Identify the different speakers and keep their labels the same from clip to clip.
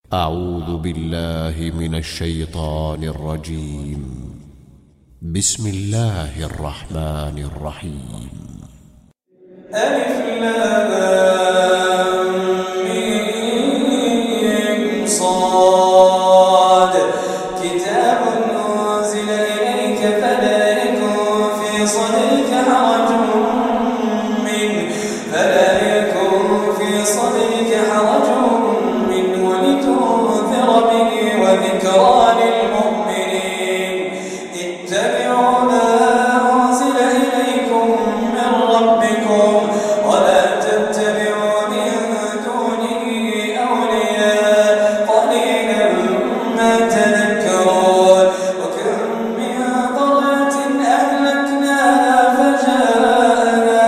Speaker 1: أعوذ بالله من الشيطان الرجيم. بسم الله الرحمن الرحيم.
Speaker 2: ألف لام ميم صاد كتاب أنزل إليك فلا يكن في صدرك حرج منه لتنذر به وذكرى للمؤمنين. اتبعوا ما أنزل إليكم من ربكم ولا تتبعوا من دونه أولياء قليلا ما تذكرون. وكم من قرية أهلكناها فجاءنا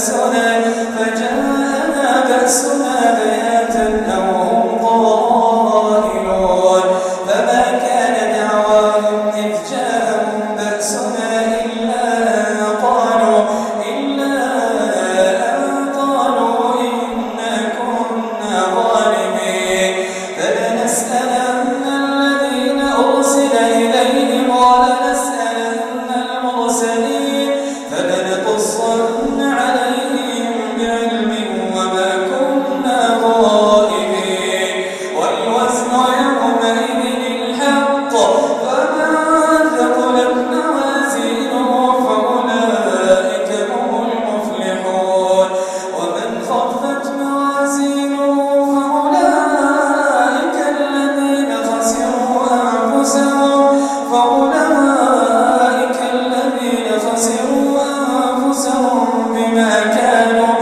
Speaker 2: بأسنا بياتا أو هم قائلون. فما كان دعواهم إذ جاءهم بأسنا إلا أن قالوا إنا كنا ظالمين. فلنسألن الذين أرسل إليهم ولنسألن المرسلين فلنقصن عليهم بعلم وما كنا غائبين. والوزن يومئذ الحق فمن ثقلت موازينه فأولئك هم المفلحون ومن خفت موازينه فأولئك الذين خسروا أنفسهم بما كانوا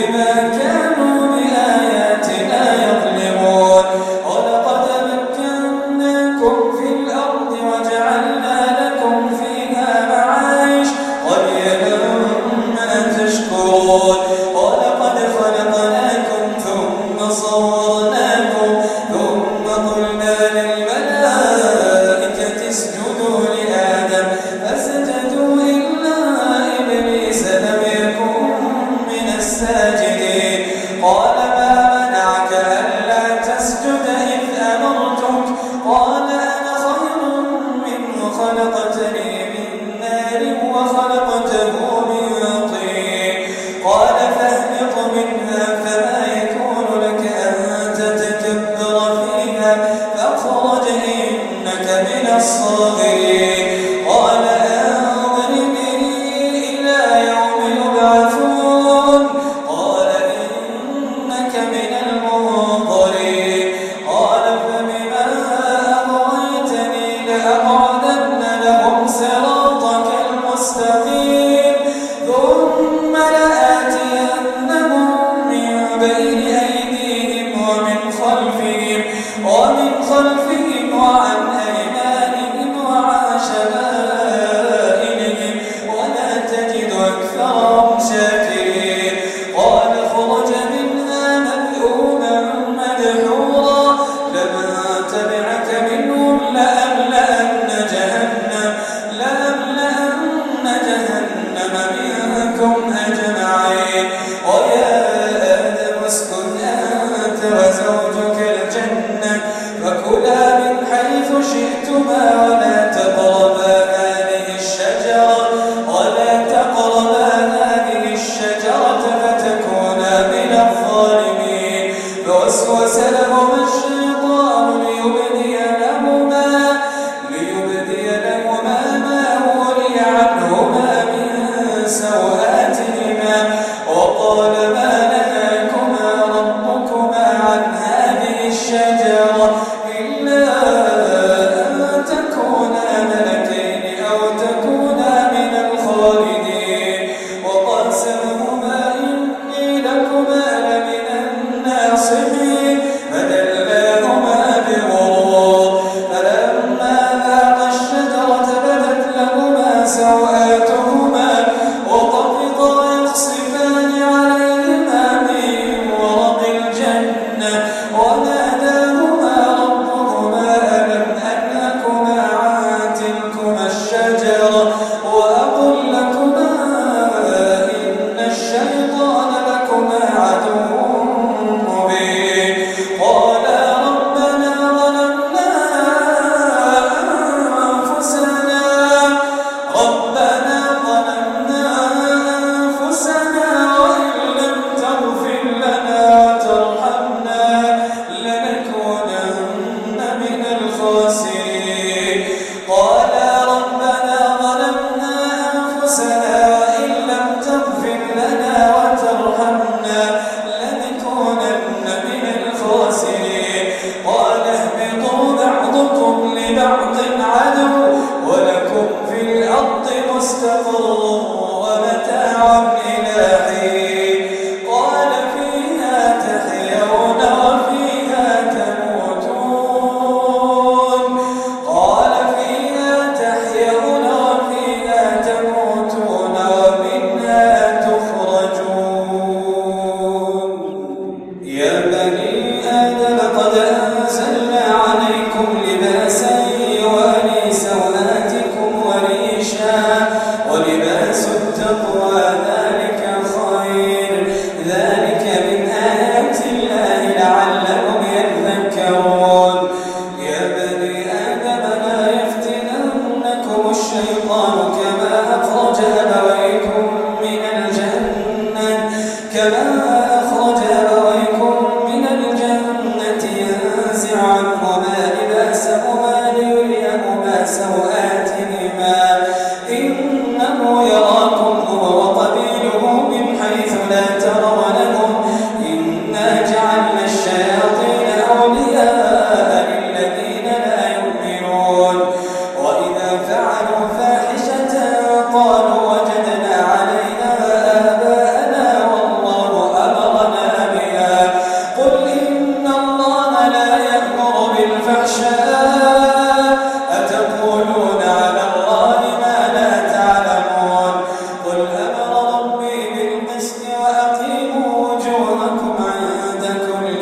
Speaker 2: بآياتنا يظلمون. ولقد مكناكم في الأرض وجعلنا لكم فيها معايش قليلا ما تشكرون. ولقد خلقناكم ثم صورناكم ثم قلنا للملائكة اسجدوا لآدم فسجدوا إلا إبليس لم يكن من الساجدين. قال ما منعك ألا تسجد إذ أمرتك؟ قال أنا خير منه خلقتني من نار وخلقته من طين. قال فاهبط منها فما يكون لك أن تتكبر فيها فاخرج إنك من الصاغرين. قال أنظرني إلى يوم يبعثون. قال إنك من المنظرين. قال فبما أغويتني لأقعدن لهم صراطك المستقيم ثم لآتينهم من بين أيديهم ومن خلفهم وعن أيمانهم وعن شمائلهم ولا تجد أكثرهم شاكرين. قال اخرج منها مذءوما مدحورا لمن تبعك منهم لأملأن جهنم منكم أجمعين. ويا آدم اسكن أنت وزوجك الجنة فكلا من حيث شئتما ولا تقربا هذه الشجرة فتكونا من الظالمين. فوسوس لهما الشيطان ليبدي لهما ما ولي عنهما من سوآتهما. وقال ما نهاكما ربكما عن هذه الشجرة إلا أن تكونا ملكين أو تكونا من الخالدين. وقاسمهما إني لكما لمن الناصحين فدلاهما بغرور. فلما ذاقا الشجرة بدت لهما سوآتهما وطفقا يخصفان عليهما من ورق الجنة وناداهما الخاسرين قال ربنا ظلمنا أنفسنا وإن لم تغفر لنا وترحمنا لنكونن من الخاسرين قال اهبطوا بعضكم لبعض عدو ولكم في الأرض مستقر ومتاع إلى حين قال فيها تحيون وفيها تموتون قال فيها تحيون وفيها تموتون ومنها تخرجون يا بني آدم قد أنزلنا عليكم لباسا يواري سوآتكم وريشا ولباس التقوى ذلك خير ذلك من آيات الله لعلهم يذكرون يا بني آدم لا يفتننكم الشيطان كما أخرج أبويكم من الجنة ينزع عنهما لباسهما ليريهما سوآتهما إنه يراكم هو وقبيله من حيث لا ترونهم إنا جعلنا الشياطين أولياء للذين لا يؤمنون وإذا فعلوا فاحشة قالوا وجدنا عليها آباءنا والله أمرنا بها قل إن الله لا يأمر بالفحشاء أتقولون على الله ما لا تعلمون قل أمر ربي بالقسط وأقيموا وجوهكم عند كل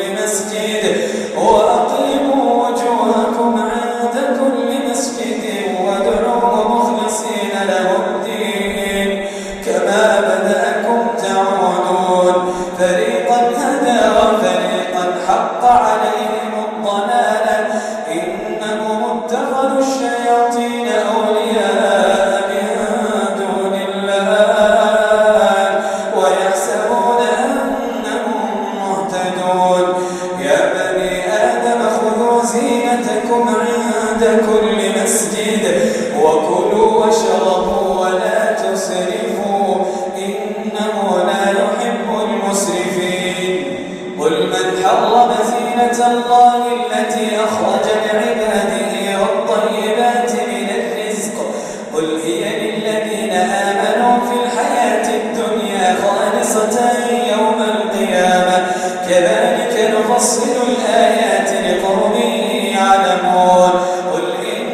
Speaker 2: مسجد وادعوه مخلصين له الدين كما بدأكم تعودون فريقا هدى وفريقا حق عليهم الضلالة إنهم اتخذوا الشياطين أولياء من دون الله ويحسبون أنهم مهتدون يا بني آدم خذوا زينتكم عند كل مسجد وكلوا واشربوا ولا تسرفوا إنه لا يحب المسرفين قل من حرم زينة الله التي أخرج لعباده والطيبات من الرزق قل هي للذين آمنوا في الحياة الدنيا خالصة يوم القيامة كذلك نفصل الآيات لقوم يعلمون قل إن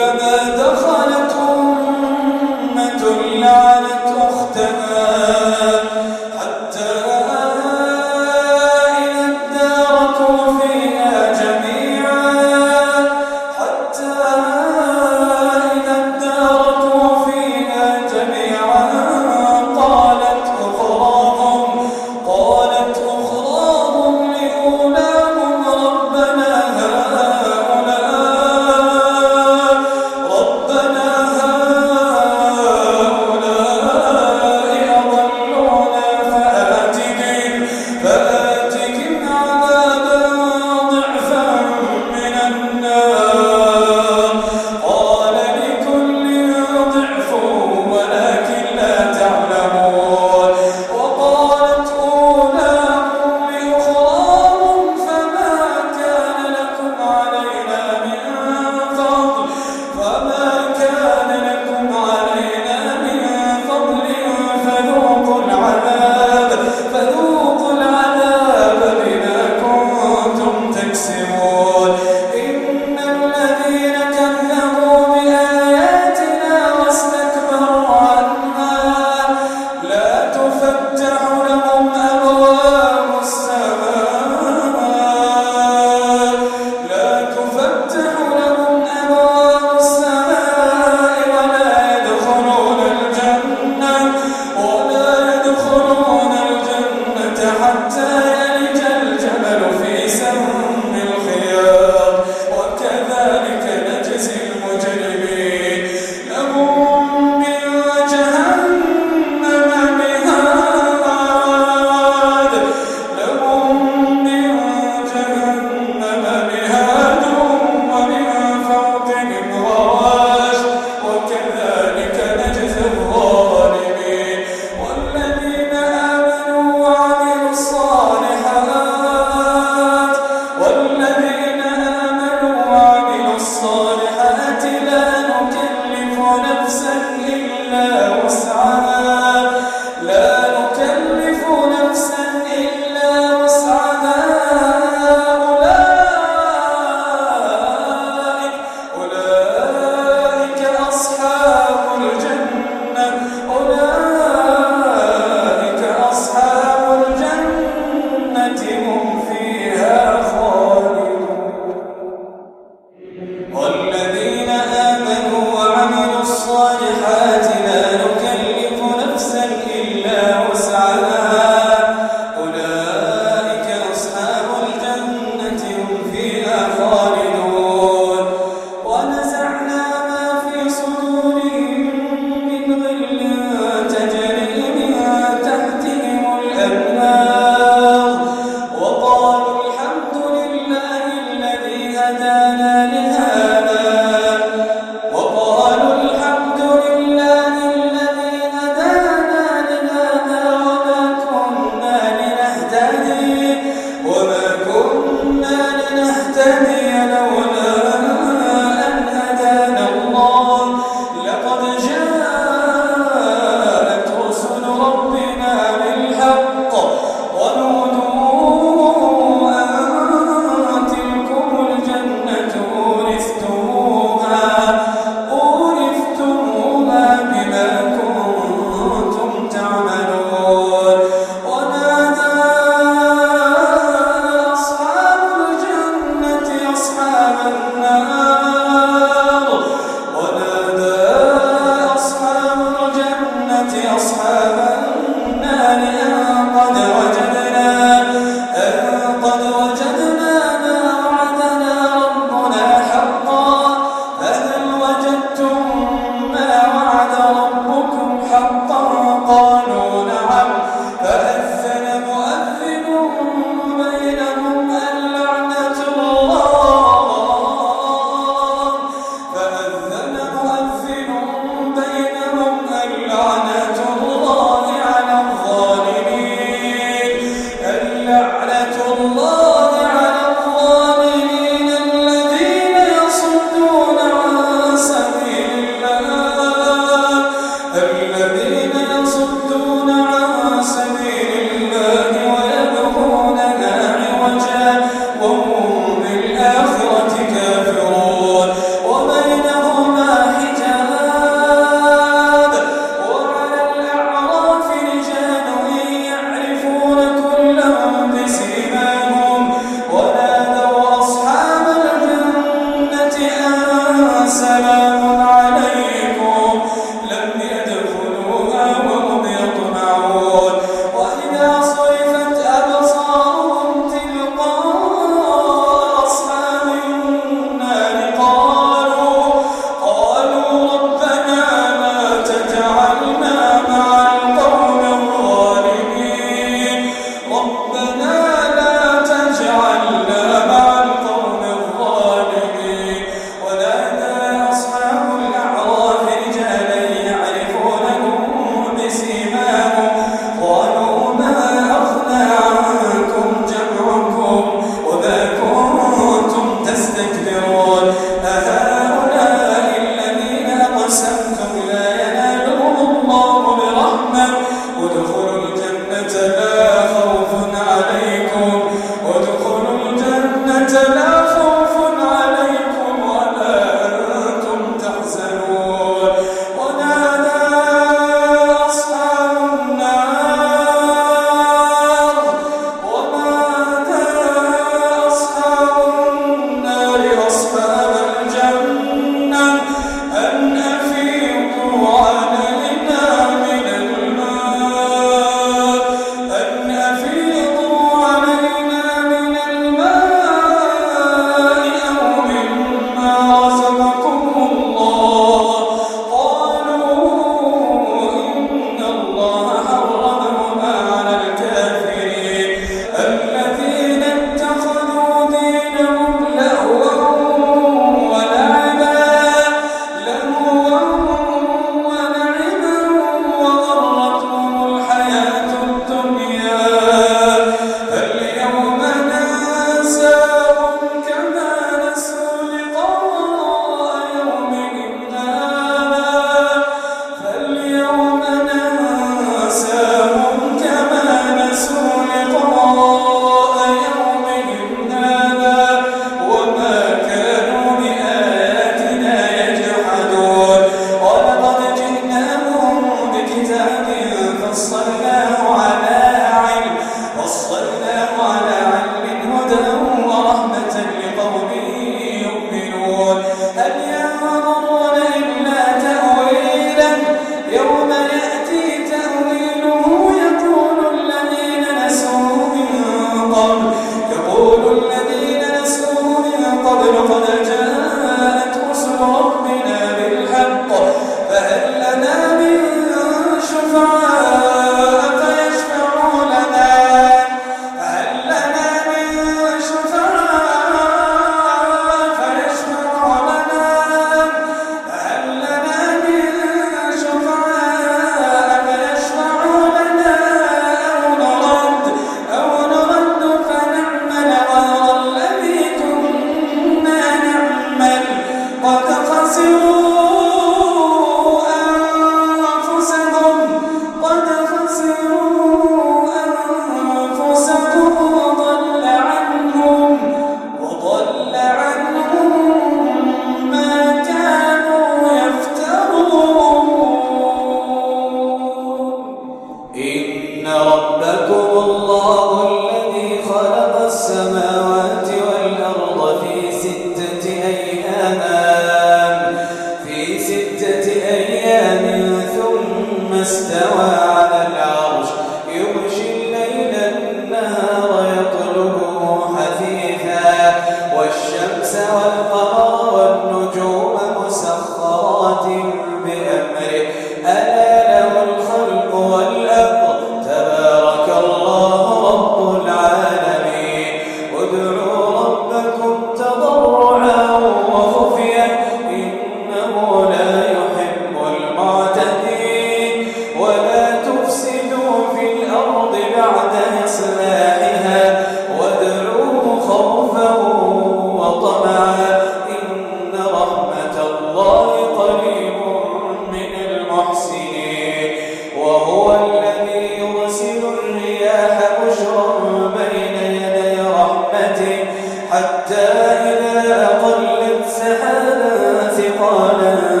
Speaker 2: حتى إذا أقلت سحابا ثقالا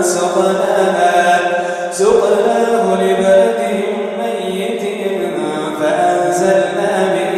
Speaker 2: سقناه لبلد ميت فأنزلنا به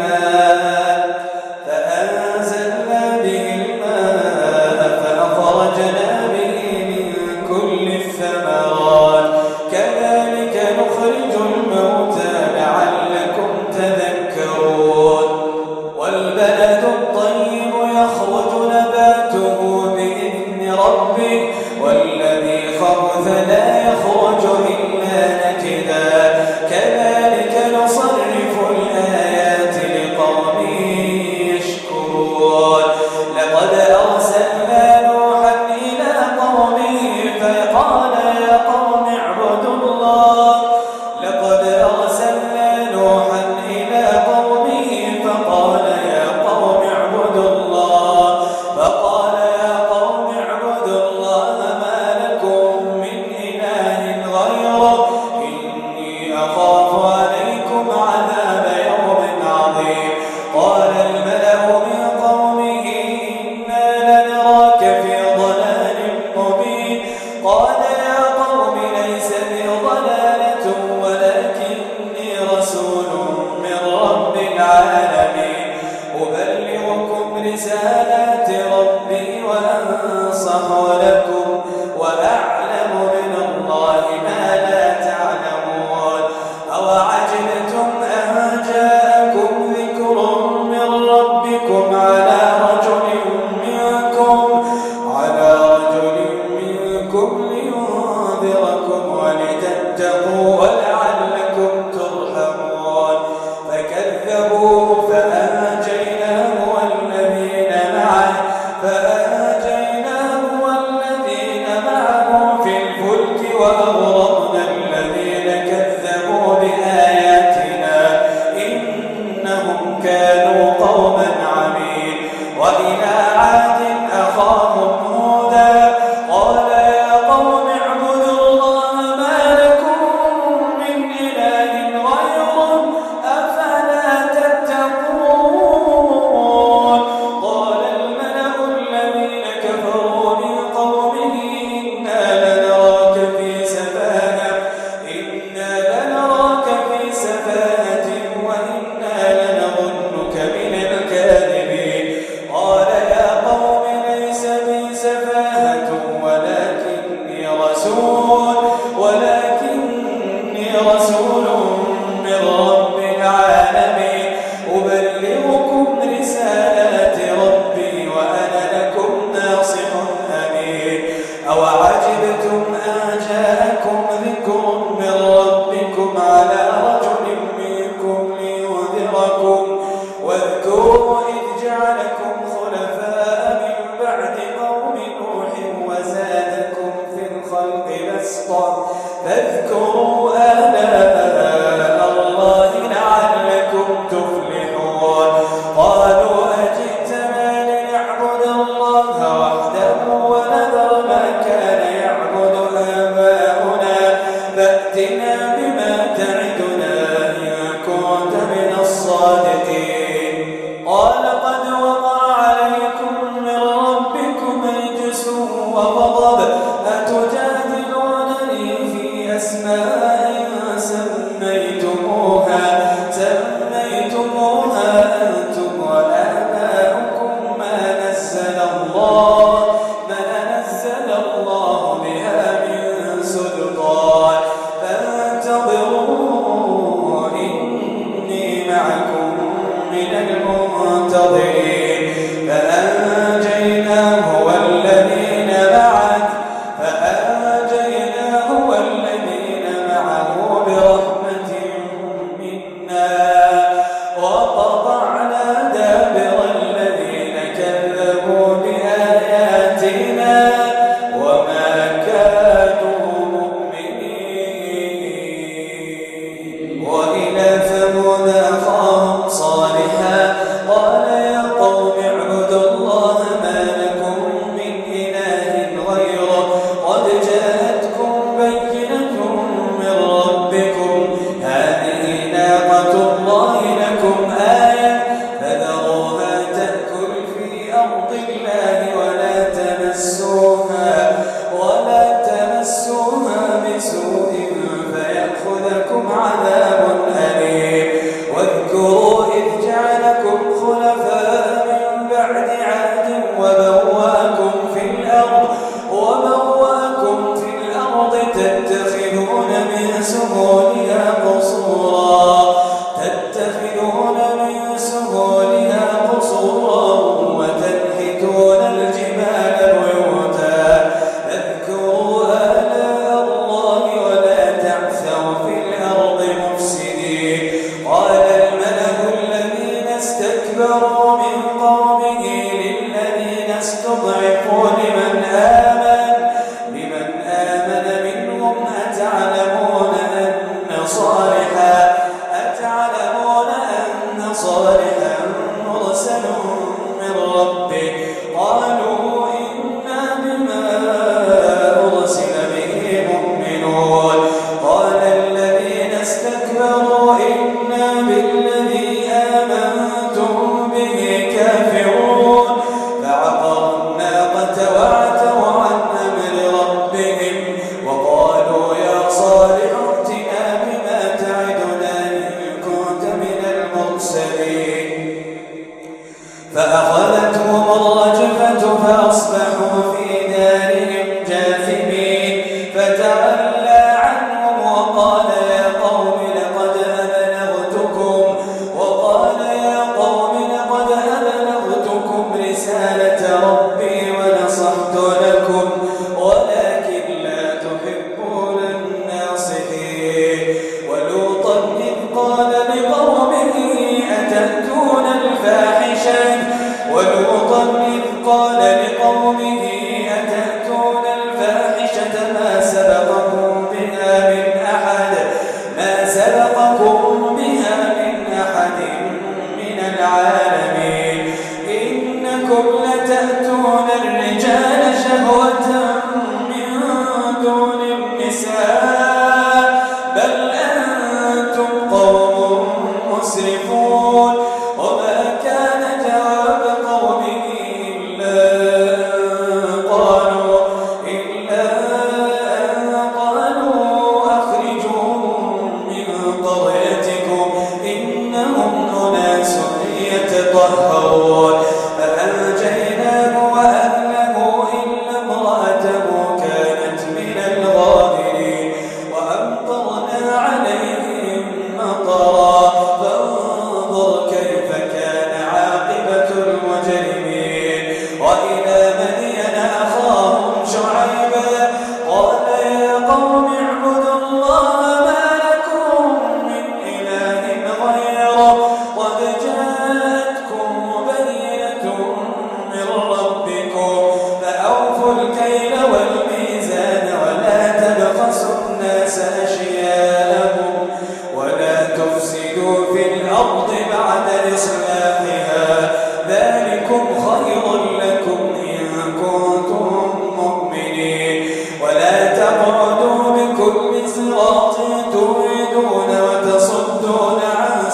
Speaker 2: الماء فأخرجنا به من كل الثمرات كذلك نخرج الموتى لعلكم تذكرون والبلد الطيب يخرج نباته بإذن ربه والذي خبث لا يخرج إلا نكدا كذلك نصرف الآيات لقوم يشكرون لقد أرسلنا نوحا إلى قومه فقال يا قوم اعبدوا الله لقد أرسلنا نوحا إلى قومه فقال يا قوم اعبدوا الله ما لكم من إله غيره إني أخاف عليكم عذاب يوم عظيم قال الملأ من قومه إنا لنراك في ضلال مبين قال يا قوم ليس بي ضلالة ولكني رسول من رب العالمين أبلغكم رسالات ربي وأنصح لكم وأعلم من الله ما لا تعلمون أوعجبتم أن جاءكم ذكر من ربكم على رجل منكم لينذركم ولتتقوا ولعلكم ترحمون فكذبوه فأنجيناه والذين معه في الفلك وأغرقنا الذين كذبوا بآياتنا إنهم كانوا قوما عمين وإلى عاد أخاهم هودا قال يا قوم اعبدوا الله ما لكم من إله غيره أفلا تتقون قال الملأ الذين كفروا من قومه إنا لنراك في سفاهة وإنا لنظنك من الكاذبين قال يا قوم ليس بي سفاهة ولكني رسول من رب العالمين أبلغكم رسالات ربي وأنا لكم ناصح أمين أوعجبتم أن جاءكم ذكر من ربكم على رجل منكم لينذركم واذكروا إذ جعلكم خلفاء من بعد قوم نوح وزادكم في الخلق بسطا فاذكروا آلاء الله لعلكم تفلحون قالوا أجئتنا لنعبد الله وحده ونذر ما كان يعبد آباؤنا فأتنا بما تعدنا إن كنت من الصادقين قال قد وقع عليكم من ربكم رجس وغضب أتجادلونني في أسماء سميتموها أنتم وآباؤكم ما نزل الله بها من سلطان فانتظروا إني معكم من المنتظرين فأنجيناه والذين معه برحمة منا وقطعنا دابر الذين كذبوا بآياتنا وما كانوا مؤمنين وإلى ثمود أخاهم صالحا قال يا استكبروا من قومه للذين استضعفوا لمن آمن منهم أتعلمون أن صالحا مرسل من ربه قالوا إنا بما أرسل به مؤمنون قال الذين استكبروا إنا بالذي آمنتم به كافرون فعقروا الناقة وعتوا عن أمر ربهم وقالوا يا صالح ائتنا بما تعدنا إن كنت من المرسلين فأخذتهم الرجفة فأصبحوا في دارهم جاثمين فتولى عنهم وقال يا قوم لقد أبلغتكم رسالة ربي ونصحت لكم ولكن لا تحبون الناصحين ولوطا إذ قال لقومه أتأتون الفاحشة ما سبقكم بها من أحد من العالمين إنكم لتأتون الرجال شهوة من دون النساء بل أنتم قوم مسرفون وما كان جواب قومه إلا أن قالوا أخرجوهم من قريتكم إنهم أناس يتطهرون فأنجيناه وأهله إلا امرأته كانت من الغابرين وأمطرنا عليهم مطرا فانظر كيف كان عاقبة المجرمين وإلى مدين أخاهم شعيبا قال يا قوم اعبدوا الله ما لكم من إله غيره قد جاءتكم مبينة من ربكم فأوفوا الكيل والميزان ولا تبخسوا الناس أشياءهم ولا تفسدوا في الأرض بعد إصلاحها ذلكم خير لكم إن كنتم مؤمنين ولا تقعدوا بكل صراط تريدون وتصدون عن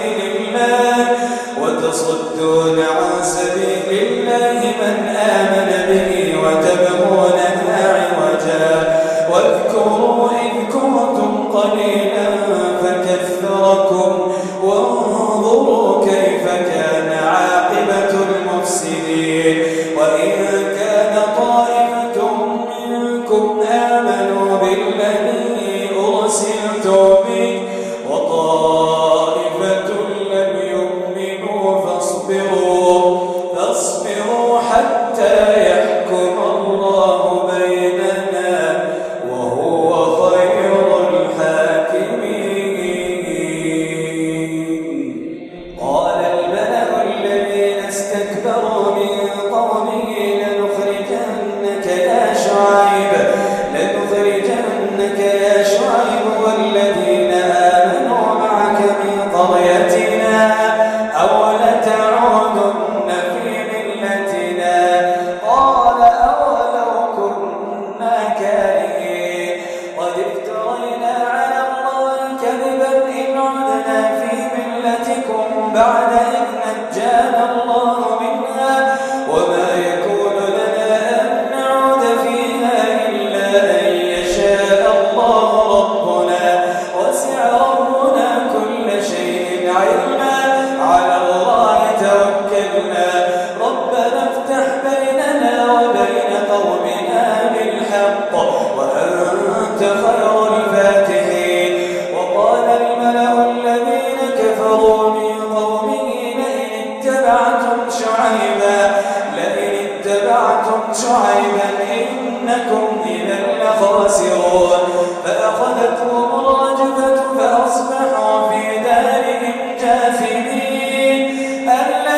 Speaker 2: سبيل الله من آمن به وتبغونها عوجا واذكروا إذ كنتم قليلا فكثركم وانظروا كيف كان عاقبة المفسدين وإن كان طائفة منكم آمنوا بالذي أرسلت به وطائفة لم يؤمنوا فاصبروا حتى يحكم الله بيننا وهو خير الحاكمين قال الملأ الذين استكبروا من قومه لنخرجنك يا شعيب والذين آمنوا معك من قريتنا أو لتعودن في ملتنا قال أولو كنا كارهين قد افترينا على الله كذبا إن عدنا في ملتكم بعد إذ نجانا الله منها وما يكون لنا أن نعود فيها إلا أن يشاء الله ربنا وسع ربنا كل شيء علما على الله توكلنا ربنا افتح بيننا وبين قومنا بالحق وأنت خير الفاتحين وقال الملأ الذين كفروا من قومه لئن اتبعتم شعيبا إنكم إذا لخاسرون فأخذتهم الرجفة فأصبحوا في دارهم جاثمين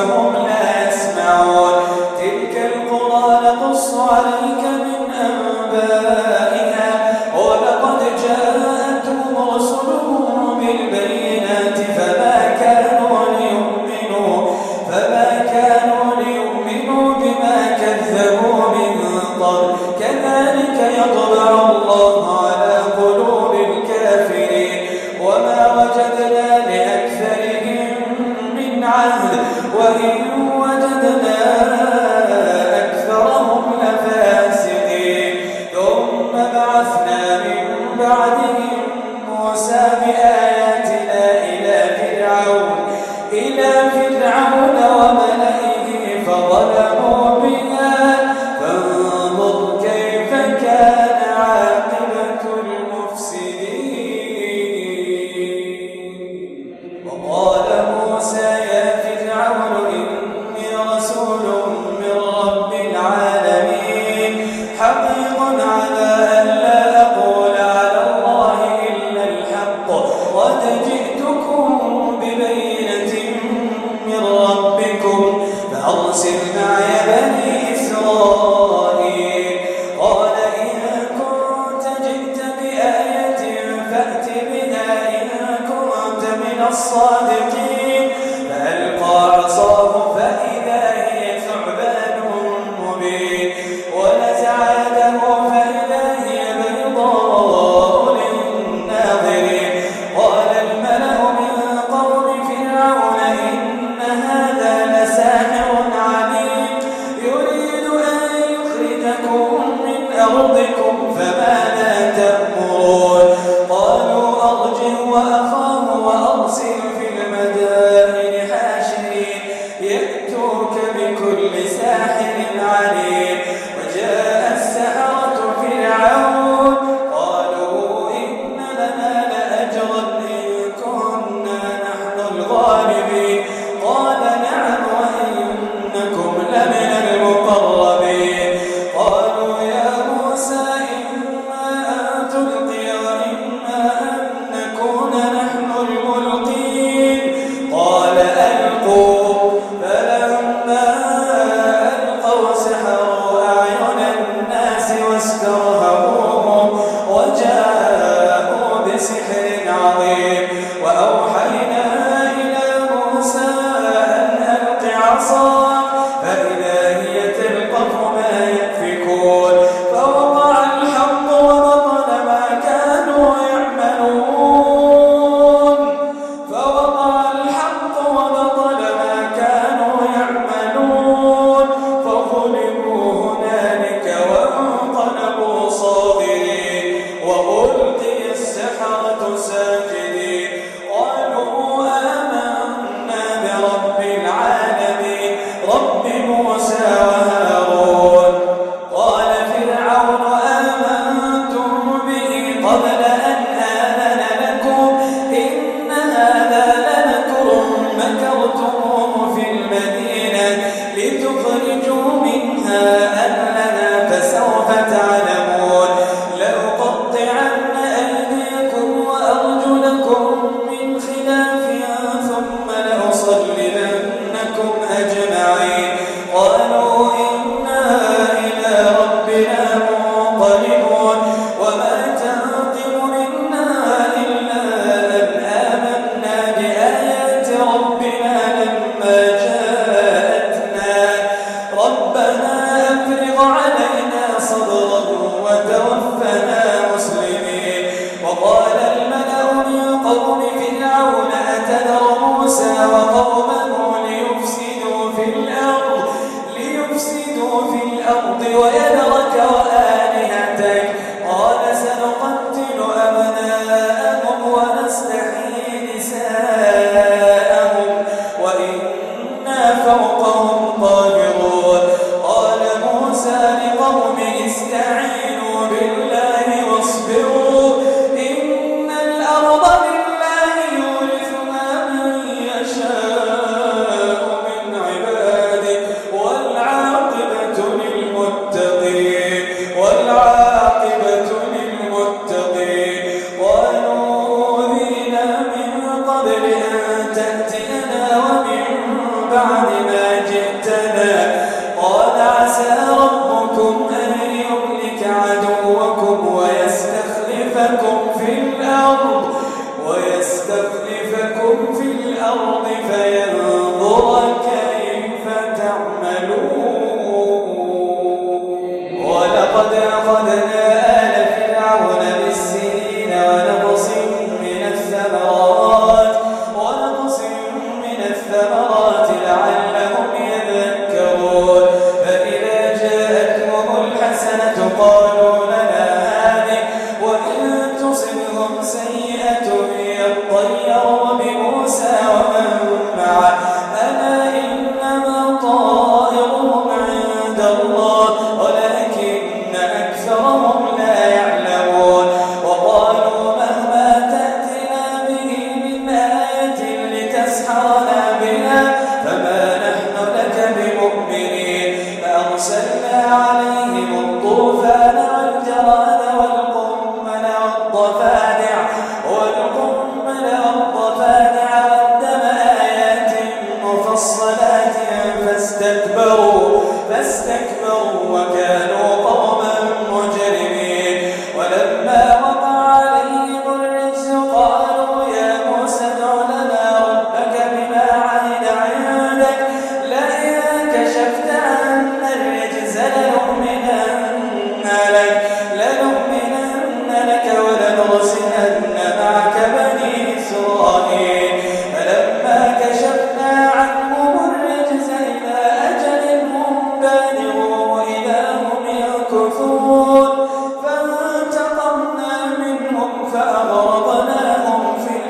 Speaker 2: فهم لا يسمعون تلك القرى نقص عليك من أنبائها ولقد جاءتهم رسلهم بالبينات فما كانوا ليؤمنوا بما كذبوا من قبل كذلك يطبع الله على قلوب الكافرين وما وجدنا لأكثرهم من عهد وإن وجدنا أكثرهم لفاسقين ثم بعثنا من بعدهم موسى بآياتنا إلى فرعون وملئه فظلموا بها فانظر كيف كان عاقبة المفسدين وقال موسى يا فرعون إني رسول من رب العالمين حقيق على أن لا أقول على الله إلا الحق قد جئتكم ببينة من ربكم فأرسل معي بني إسرائيل قال إن كنت جئت بآية فأت بها إن كنت من الصادقين فألقى عصاه فإذا هي ثعبان مبين ونزع يده فإذا هي بيضاء للناظرين قال الملأ من قوم فرعون إن هذا لساحر عليم يريد أن يخرجكم من أرضكم فماذا تأمرون قالوا أرجه وأخاه وأرسل في المدائن حاشرين يأتوك بكل ساحر عليم وجاء السحرة فرعون قالوا إن لنا لأجرا إن كنا نحن الغالبين قال نعم وإنكم لمن المقربين قالوا يا موسى إما أن تلقي وإما أن نكون نحن الملقين قال ألقوا فلما ألقوا سحروا أعين الناس واسترهبوهم وجاءوا بسحر عظيم وأوحينا إلى موسى أن ألق عصاك فإذا هي تلقف ما يأفكون فوقع الحق وبطل ما كانوا يعملون فغلبوا هنالك وانقلبوا صاغرين وألقي السحرة ساجدين قالوا آمنا برب العالمين رب موسى وهارون قال فرعون آمنتم به قبل أن آذن لكم إن هذا لمكر مكرتموه في المدينة لتخرجوا منها أهلها فسوف تعلمون لأقطعن أيديكم وأرجلكم من خلاف ثم لأصلبنكم أجمعين قالوا إنا إلى ربنا منقلبون وما تنقم منا إلا أن آمنا بآيات ربنا لما جاءتنا ربنا أفرغ علينا صبرا وتوفنا مسلمين وقال الملأ من قوم فرعون أتذر موسى وقومه ليفسدوا في الأرض ويذرك وآلهتك قال سنقتل أبناءهم ونستحيي نساءهم وإنا فوقهم قادرون قال موسى لقومه استعينوا بالله واصبروا إن الأرض لله يورثها من يشاء من عباده والعاقبة للمتقين قالوا أوذينا من قبل أن تأتينا ومن بعد ما كيف تعملون ولقد أخذنا آل فرعون بالسنين ونقص من الثمرات لعلهم يذكرون فإذا جاءتهم الحسنة قالوا لنا هذه وإن تصبهم سيئة يطيروا بموسى ومن معه ألا إنما طائرهم عند الله ولكن أكثرهم لا يعلمون وقالوا مهما تأتنا به من آية لتسحرنا بها فما نحن لك بمؤمنين فأرسلنا عليهم الطوفان والجراد والقمل والضفادع والدم آيات مفصلات فاستكبروا وكانوا قوما مجرمين ولما وقع عليهم الرجز قالوا يا موسى ادع لنا ربك بما عهد عندك لئن كشفت عنا الرجز لنؤمنن لك ولنرسلن معك بني إسرائيل فلما كشفنا عنهم الرجز إلى أجل هم بالغوه إذا هم ينكثون فانتقمنا منهم فأغرقناهم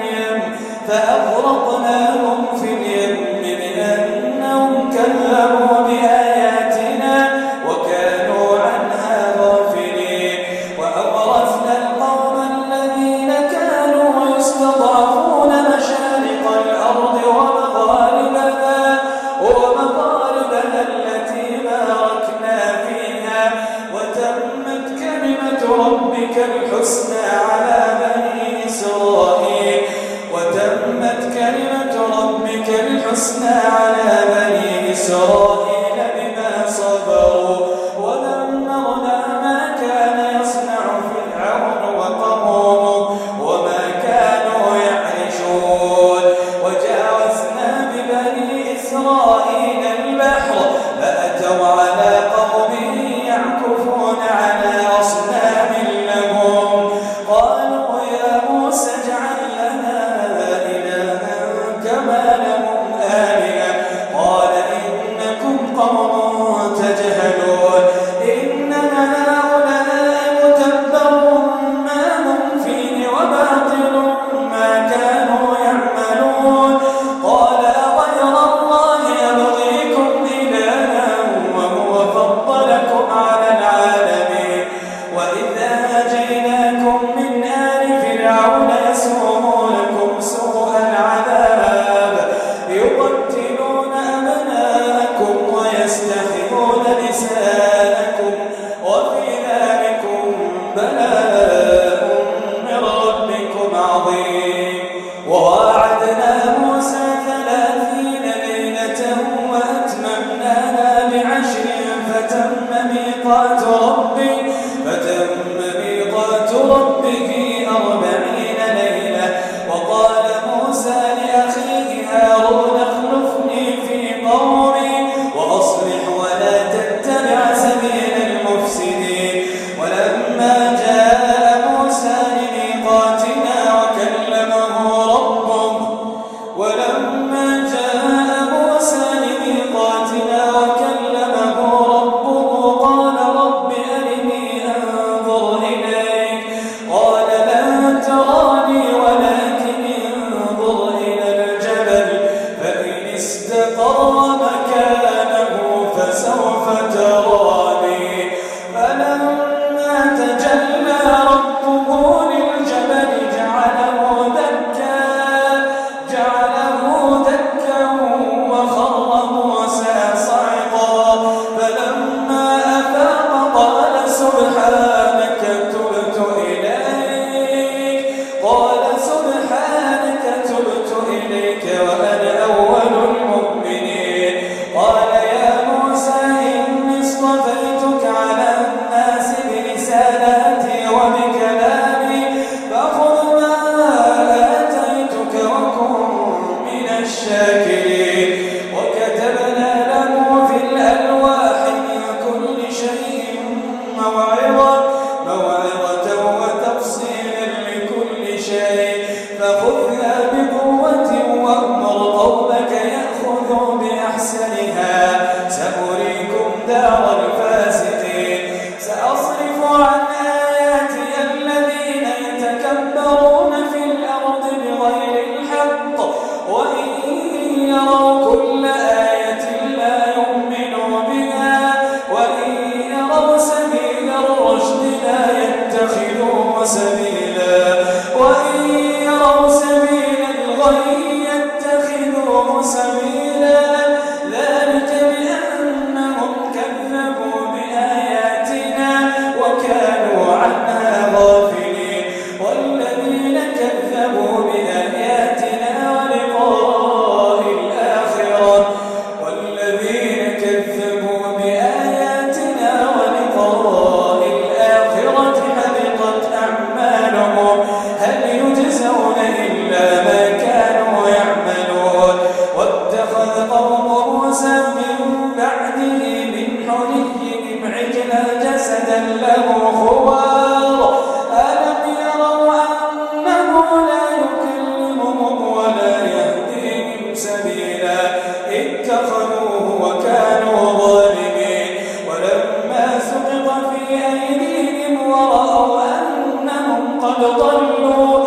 Speaker 2: في اليم بأنهم كذبوا بآياتنا وكانوا عنها غافلين وأورثنا القوم الذين كانوا يستضعفون مشارق الأرض ومغاربها التي باركنا فيها وتمت كلمة ربك الحسنى على بني إسرائيل بما صبروا ودمرنا ما كان يصنع فرعون وقومه وما كانوا يعرشون وجاوزنا ببني إسرائيل البحر فأتوا على قوم يعكفون على أصنام لهم قالوا يا موسى اجعل لنا إلها كما لهم آلهة قال إنكم قوم تجهلون إن هؤلاء متبر ما هم فيه وباطل ما كانوا يعملون قال غير الله يبغيكم إلها وهو فضلكم على العالمين وإذا نجيناكم من آل فرعون يسومونكم سوء العذاب يقتلون أبناءكم ويستحيون نساءكم وفي ذلكم بلاء من ربكم عظيم وواعدنا موسى 30 ليلة وأتممناها ب10 فتم ميقات ربه 40 ليلة وقال موسى لأخيه هارون اخلفني في قومي وأصلح ولا تتبع سبيل المفسدين ولما جاء موسى لميقاتنا وكلمه ربه قال رب أرني أنظر إليك قال لن تراني ولكن انظر إلى الجبل فإن استقر مكانه فسوف تراني فلما تجلى ربه للجبل جعله دكا وخر موسى صعقا فلما أفاق قال سبحانك تبت إليك وأنا أول المؤمنين قال يا موسى إني اصطفيتك على الناس برسالاتي وبكلامي فخذ ما آتيتك وكن من الشاكرين خذوا بأحسنها سأريكم دار الفاسقين سأصرف عن آياتي الذين يتكبرون في الأرض بغير الحق وإن يروا كل آية لا يؤمنوا بها وإن يروا سبيل الرشد لا يتخذوه سبيلا وإن يروا سبيل الغي يتخذوه سبيلا ذلك بأنهم كذبوا بآياتنا وكانوا عنها غافلين والذين كذبوا بآياتنا ولقاء الآخرة حبطت أعمالهم هل يجزون إلا ما كانوا يعملون واتخذ قوم موسى من بعده من حليهم عجلا جسدا له خوار ألم يروا أنه لا يكلمهم ولا يهديهم سبيلا اتخذوه وكانوا ظالمين ولما سقط في أيديهم ورأوا أنهم قد ضلوا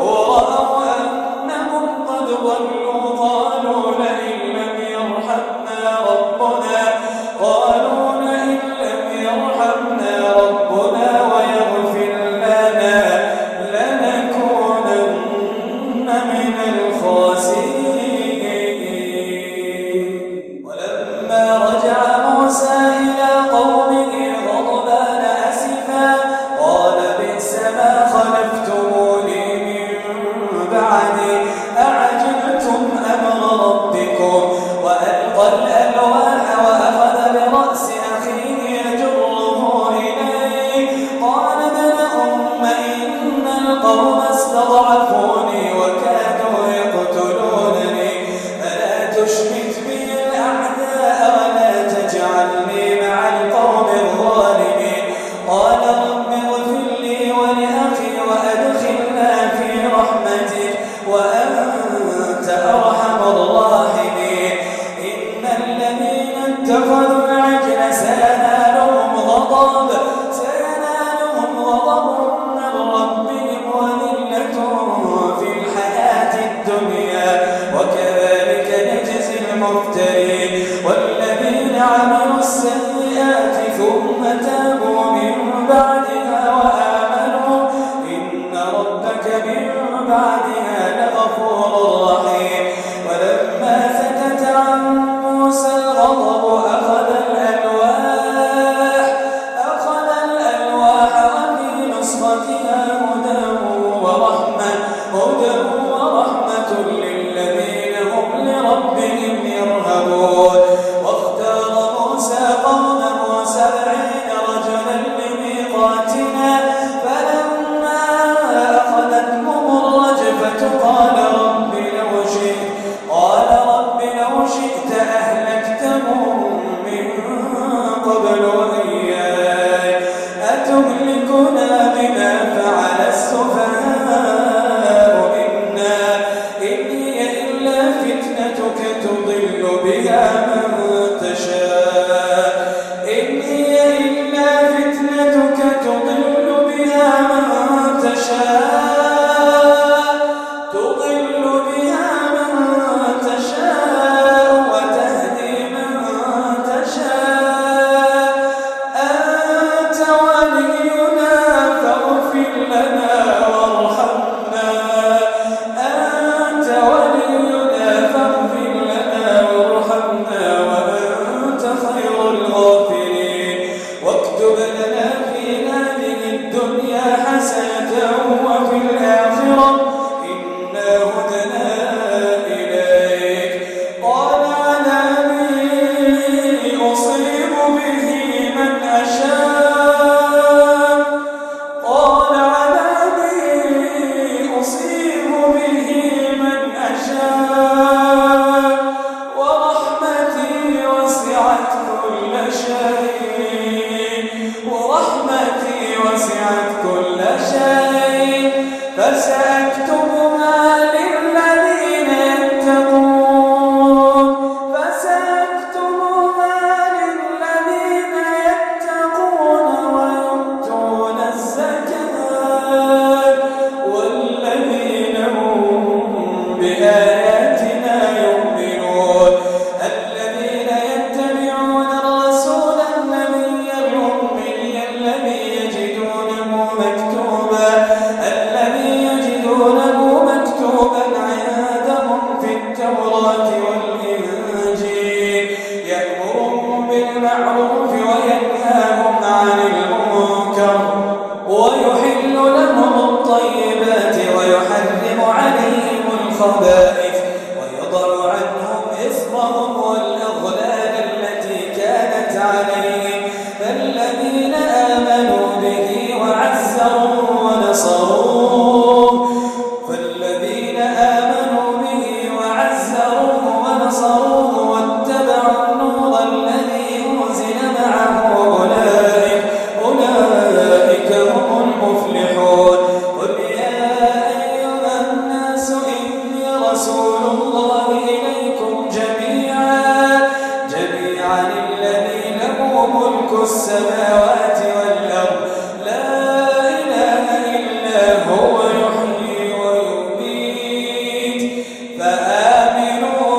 Speaker 2: قالوا لئن لم يرحمنا ربنا ويغفر لنا لنكونن من الخاسرين ولما رجع موسى إلى قومه غضبان أسفا قال بئس ما خلفتموني من بعدي أعجبتم أمر ربكم وألقى الألواح وأخذ برأس أخيه يجره إليه قال ابن أم إن القوم استضعفوني وكادوا يقتلونني فلا تشمت بي الأعداء ولا تجعلني مع القوم الظالمين قال رب اغفر لي ولأخي وأدخلنا في رحمتك وأنت أرحم الراحمين إن الذين اتخذوا العجل سينالهم غضب من ربهم وذلة في الحياة الدنيا وكذلك نجزي المفترين والذين عملوا السيئات ثم تابوا من بعدها وآمنوا إن ربك من بعدها لغفور رحيم ولما سكت عن موسى الغضب أخذ الألواح وفي نسختها هدى ورحمة للذين هم لربهم يرهبون واختار موسى قومه 70 رجلا لميقاتنا فلما أخذتهم الرجفة قال رب لو شئت أهلكتهم من قبل وإياي أتهلكنا بما فعل السفهاء منا إن هي إلا فتنتك تضل بها من تشاء وتهدي من تشاء أنت ولينا فاغفر لنا وارحمنا أنت ولينا فاغفر لنا وارحمنا والخبائث ويضع عنهم إثرهم والأغلال التي كانت عليهم فالذين آمنوا به وعزروه ونصروه واتبعوا النور الذي أنزل معه أولئك هم المفلحون. قل يا أيها الناس إني رسول الله إليكم جميعا الذي له ملك السماوات والأرض لا إله إلا هو يحيي ويميت فآمنوا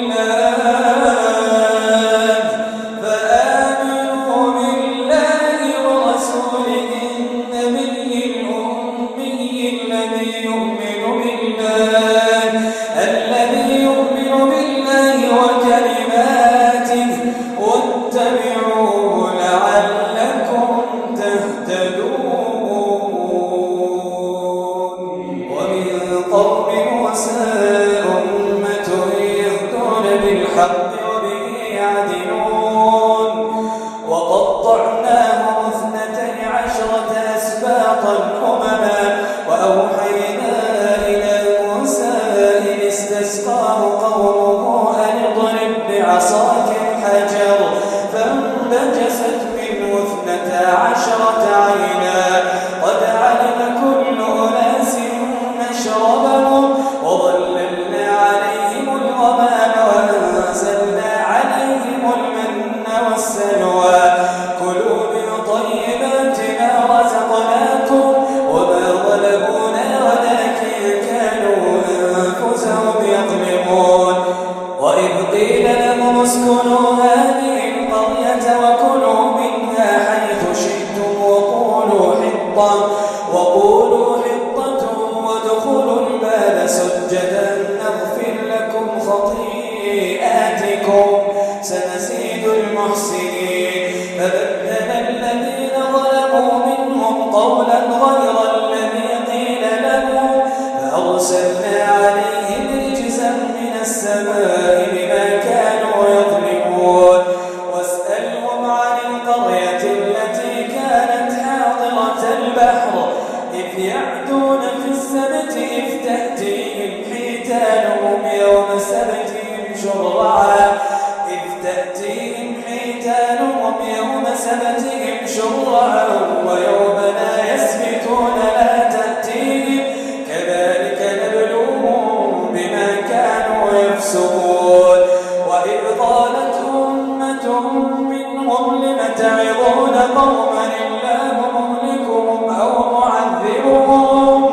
Speaker 2: بالله ورسوله النبي الأمي الذي يؤمن بالله وكلماته واتبعوه لعلكم تهتدون. ومن قوم موسى أمة يهدون بالحق وبه يعدلون وقطعناهم 12 أسباطا أمما وأوحينا إلى موسى إذ استسقاه قومه أن اضرب بعصاك الحجر فانبجست منه 12 عينا قد علم كل أناس مشربهم وظللنا عليهم الغمام وأنزلنا عليهم المن والسلوى كلوا من طيبات ما رزقناكم وما ظلمونا ولكن كانوا أنفسهم يظلمون. وإذ قيل لهم اسكنوا هذه القرية وكلوا منها حيث شئتم وقولوا حطة وادخلوا الباب سجدا نغفر لكم خطيئاتكم سنزيد المحسنين. فبدل الذين ظلموا منهم قولا غير الذي قيل لهم فأرسلنا عليهم رجزا من السماء بما كانوا يظلمون. واسألهم عن القرية التي كانت حاضرة البحر إذ يعدون في السبت إذ تأتيهم حيتانهم يوم سبتهم شرعا ويوم لا يسبتون لا تأتيهم كذلك نبلوهم بما كانوا يفسقون. وإذ قالت أمة منهم لم تعظون قوما الله مهلكهم أو معذبهم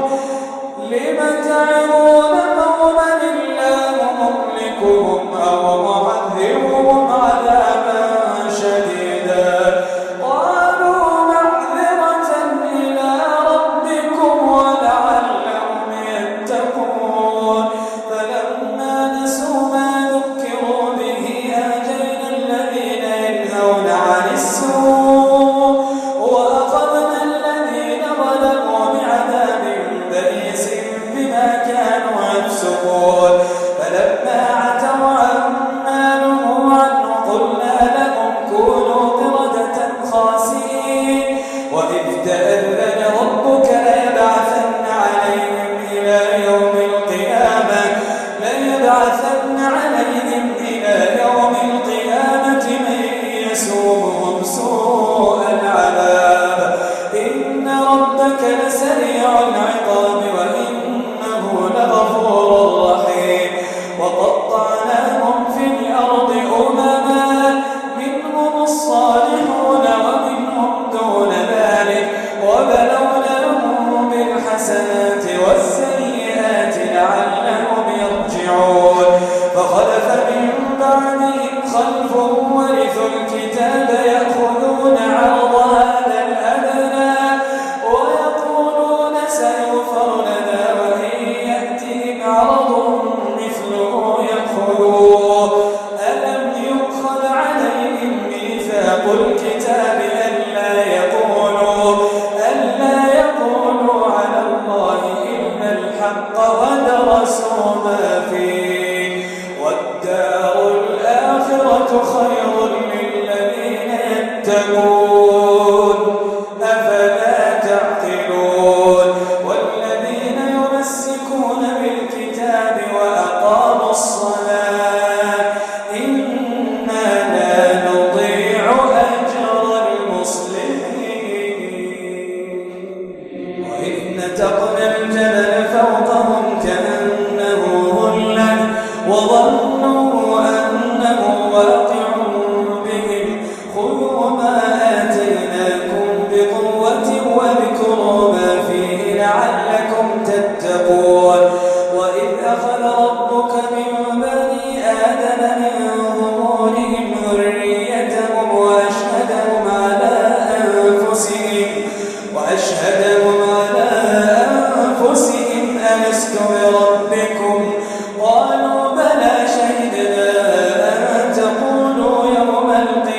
Speaker 2: عذابا شديدا قالوا معذرة إلى ربكم ولعلهم يتقون. فلما نسوا ما ذكروا به أنجينا الذين ينهون عن السوء وأخذنا الذين ظلموا بعذاب بئيس بما كانوا يفسقون. فلما عتوا عما نهوا عنه قلنا لهم كونوا قردة خاسئين. وإذ تأذن ربك ليبعثن عليهم إلى يوم القيامة من يسومهم سوء العذاب إن ربك لسريع العقاب وإنه لغفور رحيم. وقطعناهم في الأرض أمما منهم الصالحون ومنهم دون ذلك وبلوناهم بالحسنات والسيئات لعلهم يرجعون. فخلف من بعدهم خلف ورثوا الكتاب يأخذون عرض هذا الأدنى ويقولون سيغفر لنا وإن يأتهم عرض مثله يأخذوه. ألم يؤخذ عليهم ميثاق الكتاب ألا يقولوا على الله إلا الحق ودرسوا ما والآخرة خير للذين يتقون أفلا تعقلون والذين يمسكون بالكتاب وأقاموا الصلاة إنا لا نضيع أجر المصلحين وإذ نتقنا الجبل فوقهم كأنه ظلة وظنوا أنه واقع بهم خذوا ما آتيناكم بقوة واذكروا ما فيه لعلكم تتقون وإذ أخذ ربك من بني آدم من ظهورهم ذريتهم وأشهدهم على أنفسهم ألست بربكم قالوا بلى شهدنا أن تقولوا يوم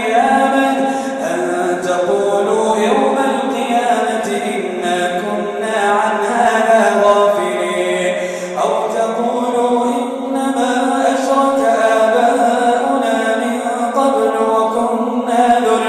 Speaker 2: القيامة إنا كنا عن هذا غافلين أو تقولوا إنما أشرك آباؤنا من قبل وكنا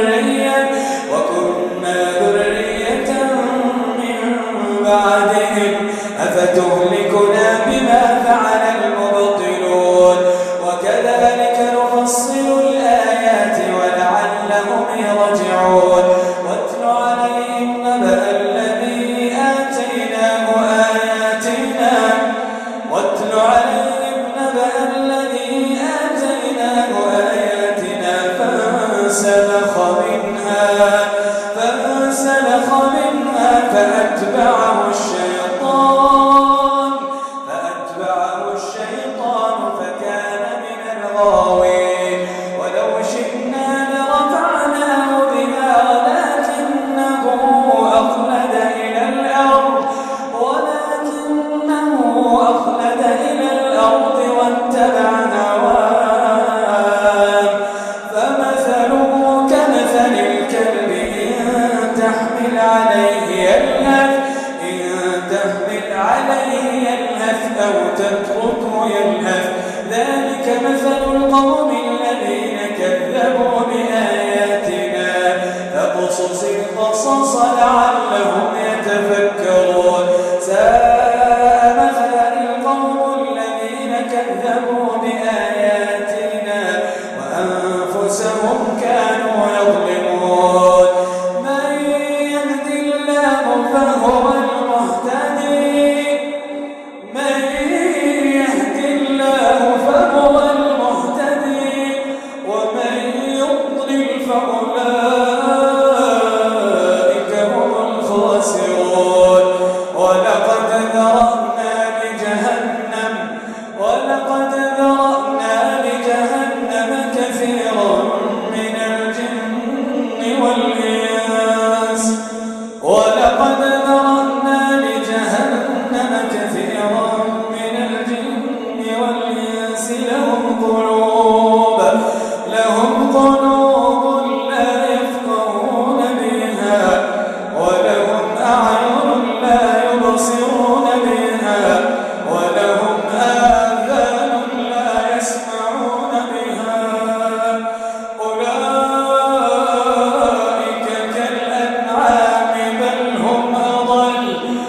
Speaker 2: ذرية من بعدهم أفتهلكنا بما فعل المبطلون وكذلك نفصل الآيات ولعلهم يرجعون واتل عليهم نبأ الذي آتيناه آياتنا فانسلخ منها فأتبعه الشيطان فكان من الغاوين ولو شئنا لرفعناه بها ولكنه أخلد إلى الأرض واتبع هواه فمثله كمثل الكلب إن تحمل عليه يلهث أو تتركه يلهث ذلك مثل القوم الذين كذبوا بآياتنا فاقصص القصص لعلهم يتفكرون ساء مثلا القوم الذين كذبوا بآياتنا وأنفسهم كانوا يظلمون من يهد الله فهو المهتدي ومن يضلل فأولئك هم الخاسرون ولقد ذرأنا لجهنم كثيرا من الجن والإنس لهم قلوب لا يفقهون بها ولهم أعين لا يبصرون بها ولهم آذان لا يسمعون بها أولئك كالأنعام بل هم أضل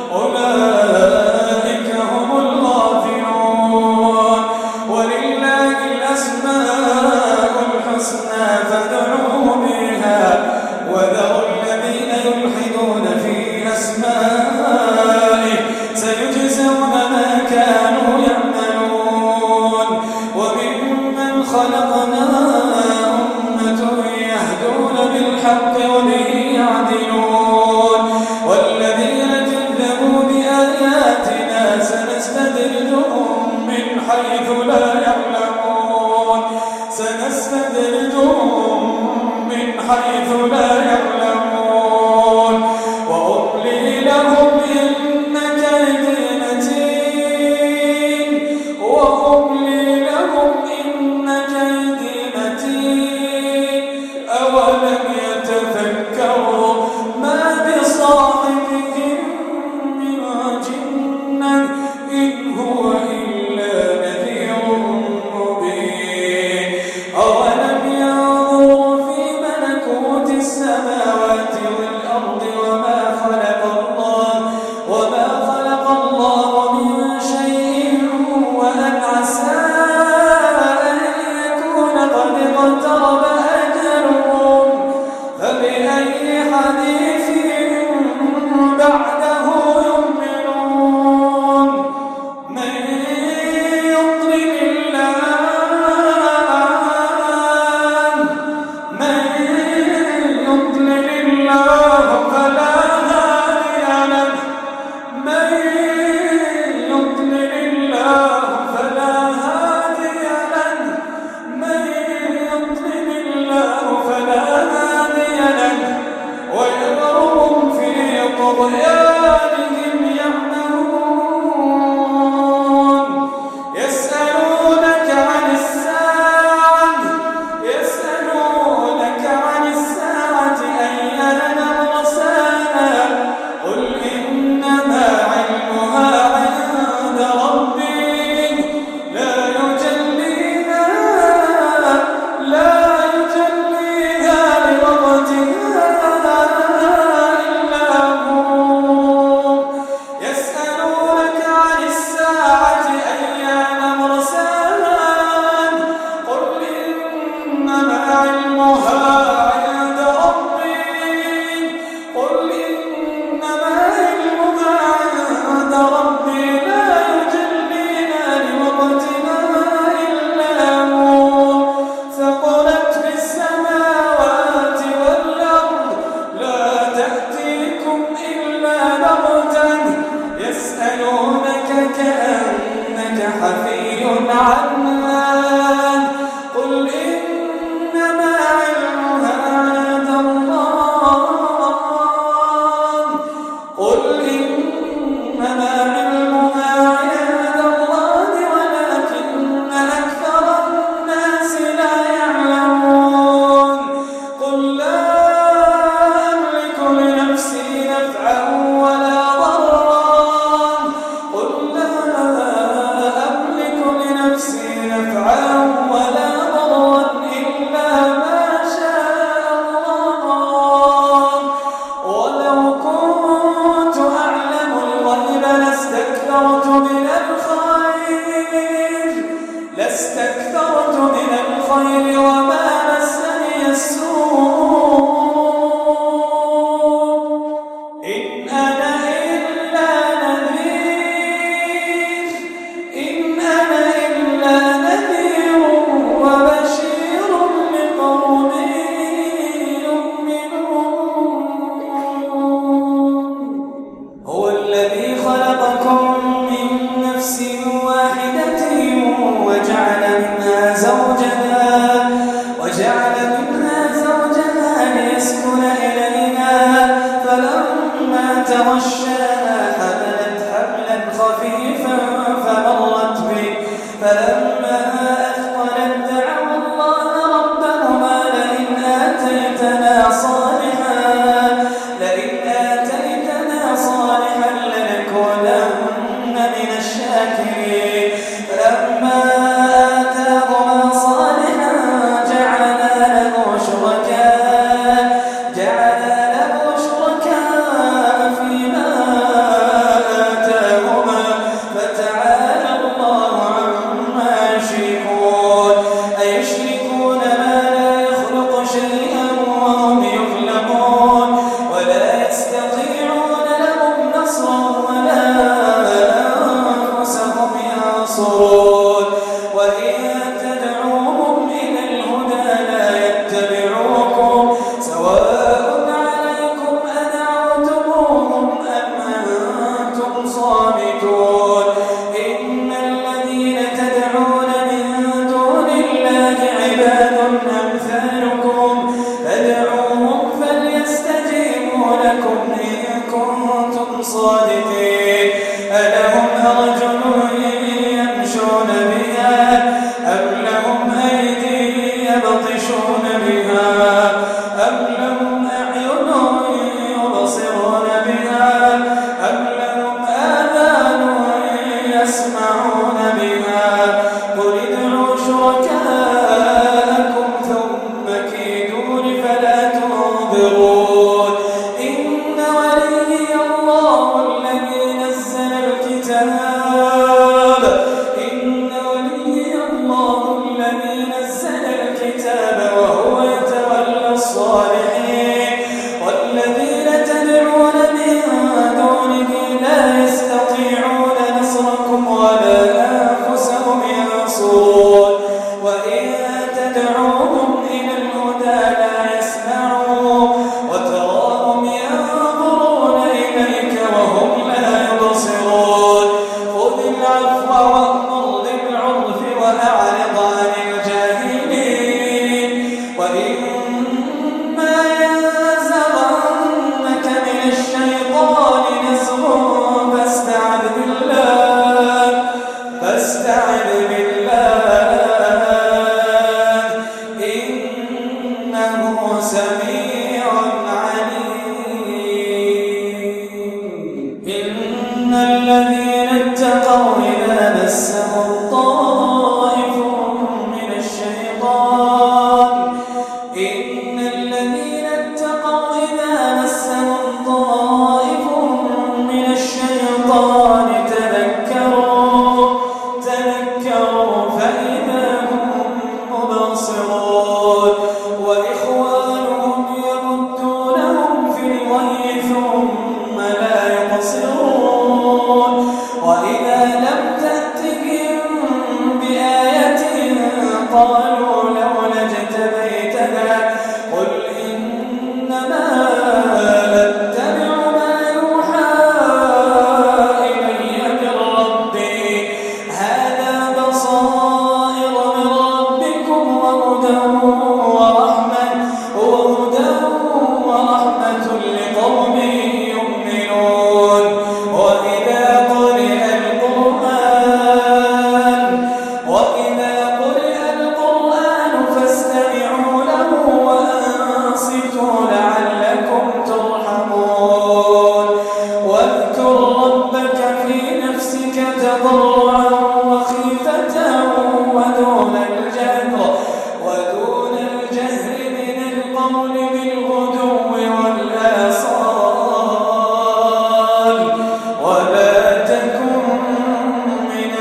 Speaker 2: أولئك هم الغافلون ولله الأسماء الحسنى فادعوه بها وذروا الذين يلحدون في أسمائه سيجزون ما كانوا يعملون وممن خلقنا أمة يهدون بالحق وبه يعدلون والذين كذبوا بآياتنا سنستدرجهم من حيث لا يعلمون وأملي لهم إن كيدي متين أولم يتفكروا ما بصاحبهم من جنة إن هو إلا نذير مبين أولم قد اقترب أجلهم فبأي حديث بعده يؤمنون من يضلل الله فلا هادي له من يضلل الله فلا هادي له من يضلل الله فلا هادي له ويذرهم في طغيانهم يعمهون يسألونك عن الساعة أيان مرساها قل إنما علمها عند ربي لا يجليها لوقتها إلا هو يسألونك عن الساعة أيان مرساها قل إنما علمها عند ربي لا يجليها لوقتها إلا هو ثقلت في السماوات والأرض لا تأتيكم إلا بغتة يسألونك كأنك حفي عنها قل إنما علمها عند الله ولكن أكثر الناس لا يعلمون قل لا أملك لنفسي نفعا ولا ضرا إلا ما شاء الله ولو كنت أعلم الغيب لاستكثرت من الخير وما مسني السوء إن أنا إلا نذير وبشير لقوم يؤمنون هو الذي خلقكم من نفس واحدة وجعل منها زوجها ليسكن إليها فلما تغشاها حملت حملا خفيفا فمرت به فلما أثقلت دعوا الله ربهما لئن آتيتنا صالحا لنكونن من الشاكرين فلما آتاهما صالحا جعلا له شركاء فيما آتاهما فتعالى الله عما يشركون أيشركون ما لا يخلق شيئا وهم يخلقون ولا يستطيعون لهم نصرا ولا أنفسهم ينصرون وإن تدعوهم إلى الهدى لا يتبعوكم سواء عليكم أدعوتموهم أم أنتم صامتون إن الذين تدعون من دون الله عباد تدعوهم إلى الهدى لا يسمعون وتراهم ينظرون إليك وهم لا يبصرون خذ العفو وأمر بالعرف وأعرض عن الجاهلين وإما ينزغنك من الشيطان نزغ فاستعذ بالله إنه سميع عليم إن الذين اتقوا إذا مسهم طائف من الشيطان تذكروا فإذا هم مبصرون وإخوانهم يمدونهم في الغي ثم لا يقصرون وإذا لم تأتهم بآية قالوا لولا اجتبيتها قل إنما أتبع ما يوحى إلي من ربي هذا بصائر من ربكم وهدى ورحمة لقوم يؤمنون وإذا قرئ القرآن فاستمعوا له وأنصتوا لعلكم ترحمون واذكر ربك في نفسك تضرعا وخيفة ودون الجهر من القول بالغدو والآصال ولا تكن من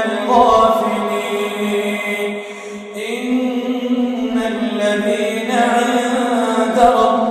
Speaker 2: الغافلين إن الذين عند ربك